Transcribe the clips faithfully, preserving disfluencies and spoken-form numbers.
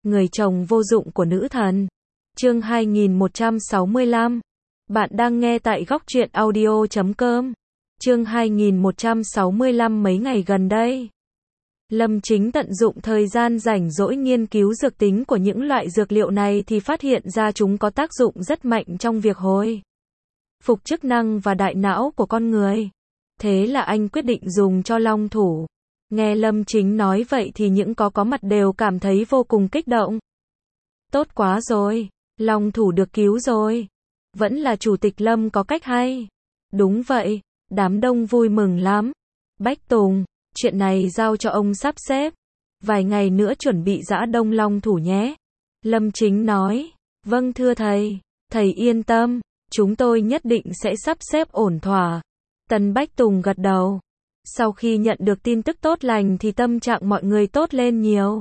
Người chồng vô dụng của nữ thần. Chương hai nghìn một trăm sáu mươi lăm. Bạn đang nghe tại góc truyện audio chấm com. Chương hai nghìn một trăm sáu mươi lăm. Mấy ngày gần đây, Lâm Chính tận dụng thời gian rảnh rỗi nghiên cứu dược tính của những loại dược liệu này thì phát hiện ra chúng có tác dụng rất mạnh trong việc hồi phục chức năng và đại não của con người. Thế là anh quyết định dùng cho long thủ. Nghe Lâm Chính nói vậy thì những có có mặt đều cảm thấy vô cùng kích động. Tốt quá rồi, long thủ được cứu rồi. Vẫn là chủ tịch Lâm có cách hay. Đúng vậy, đám đông vui mừng lắm. Bách Tùng, chuyện này giao cho ông sắp xếp. Vài ngày nữa chuẩn bị giã đông long thủ nhé. Lâm Chính nói, vâng thưa thầy, thầy yên tâm, chúng tôi nhất định sẽ sắp xếp ổn thỏa. Tần Bách Tùng gật đầu. Sau khi nhận được tin tức tốt lành thì tâm trạng mọi người tốt lên nhiều.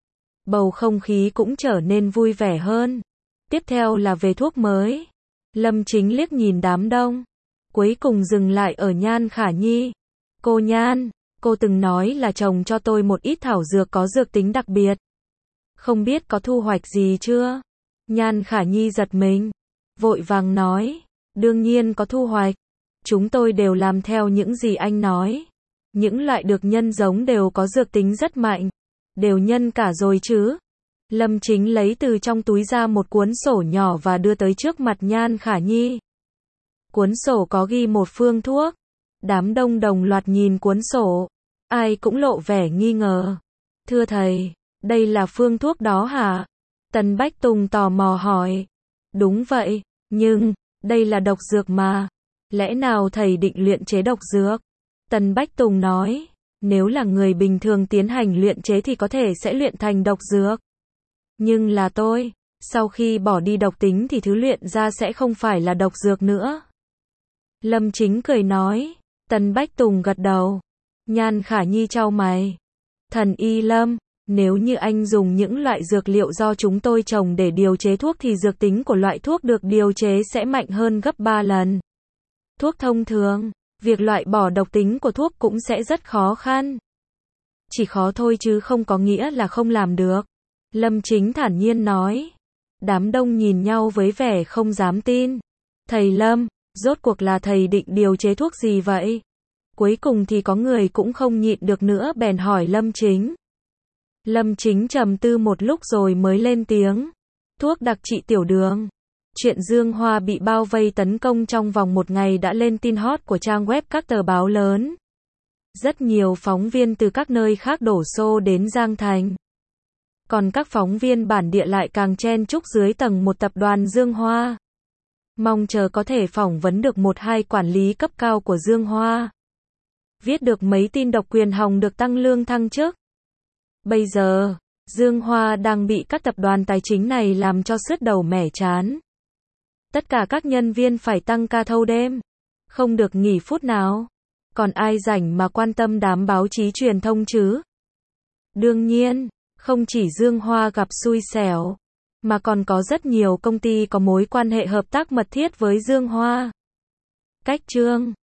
Bầu không khí cũng trở nên vui vẻ hơn. Tiếp theo là về thuốc mới. Lâm Chính liếc nhìn đám đông. Cuối cùng dừng lại ở Nhan Khả Nhi. Cô Nhan, cô từng nói là trồng cho tôi một ít thảo dược có dược tính đặc biệt. Không biết có thu hoạch gì chưa? Nhan Khả Nhi giật mình. Vội vàng nói, đương nhiên có thu hoạch. Chúng tôi đều làm theo những gì anh nói. Những loại được nhân giống đều có dược tính rất mạnh. Đều nhân cả rồi chứ? Lâm Chính lấy từ trong túi ra một cuốn sổ nhỏ và đưa tới trước mặt Nhan Khả Nhi. Cuốn sổ có ghi một phương thuốc. Đám đông đồng loạt nhìn cuốn sổ. Ai cũng lộ vẻ nghi ngờ. Thưa thầy, đây là phương thuốc đó hả? Tần Bách Tùng tò mò hỏi. Đúng vậy, nhưng, đây là độc dược mà. Lẽ nào thầy định luyện chế độc dược? Tần Bách Tùng nói, nếu là người bình thường tiến hành luyện chế thì có thể sẽ luyện thành độc dược. Nhưng là tôi, sau khi bỏ đi độc tính thì thứ luyện ra sẽ không phải là độc dược nữa. Lâm Chính cười nói. Tần Bách Tùng gật đầu. Nhan Khả Nhi chau mày. Thần Y Lâm, nếu như anh dùng những loại dược liệu do chúng tôi trồng để điều chế thuốc thì dược tính của loại thuốc được điều chế sẽ mạnh hơn gấp ba lần. Thuốc thông thường, việc loại bỏ độc tính của thuốc cũng sẽ rất khó khăn. Chỉ khó thôi chứ không có nghĩa là không làm được. Lâm Chính thản nhiên nói. Đám đông nhìn nhau với vẻ không dám tin. Thầy Lâm, rốt cuộc là thầy định điều chế thuốc gì vậy? Cuối cùng thì có người cũng không nhịn được nữa bèn hỏi Lâm Chính. Lâm Chính trầm tư một lúc rồi mới lên tiếng. Thuốc đặc trị tiểu đường. Chuyện Dương Hoa bị bao vây tấn công trong vòng một ngày đã lên tin hot của trang web các tờ báo lớn. Rất nhiều phóng viên từ các nơi khác đổ xô đến Giang Thành. Còn các phóng viên bản địa lại càng chen chúc dưới tầng một tập đoàn Dương Hoa. Mong chờ có thể phỏng vấn được một hai quản lý cấp cao của Dương Hoa. Viết được mấy tin độc quyền hòng được tăng lương thăng chức. Bây giờ, Dương Hoa đang bị các tập đoàn tài chính này làm cho sứt đầu mẻ chán. Tất cả các nhân viên phải tăng ca thâu đêm. Không được nghỉ phút nào. Còn ai rảnh mà quan tâm đám báo chí truyền thông chứ? Đương nhiên, không chỉ Dương Hoa gặp xui xẻo, mà còn có rất nhiều công ty có mối quan hệ hợp tác mật thiết với Dương Hoa. Cách Trương,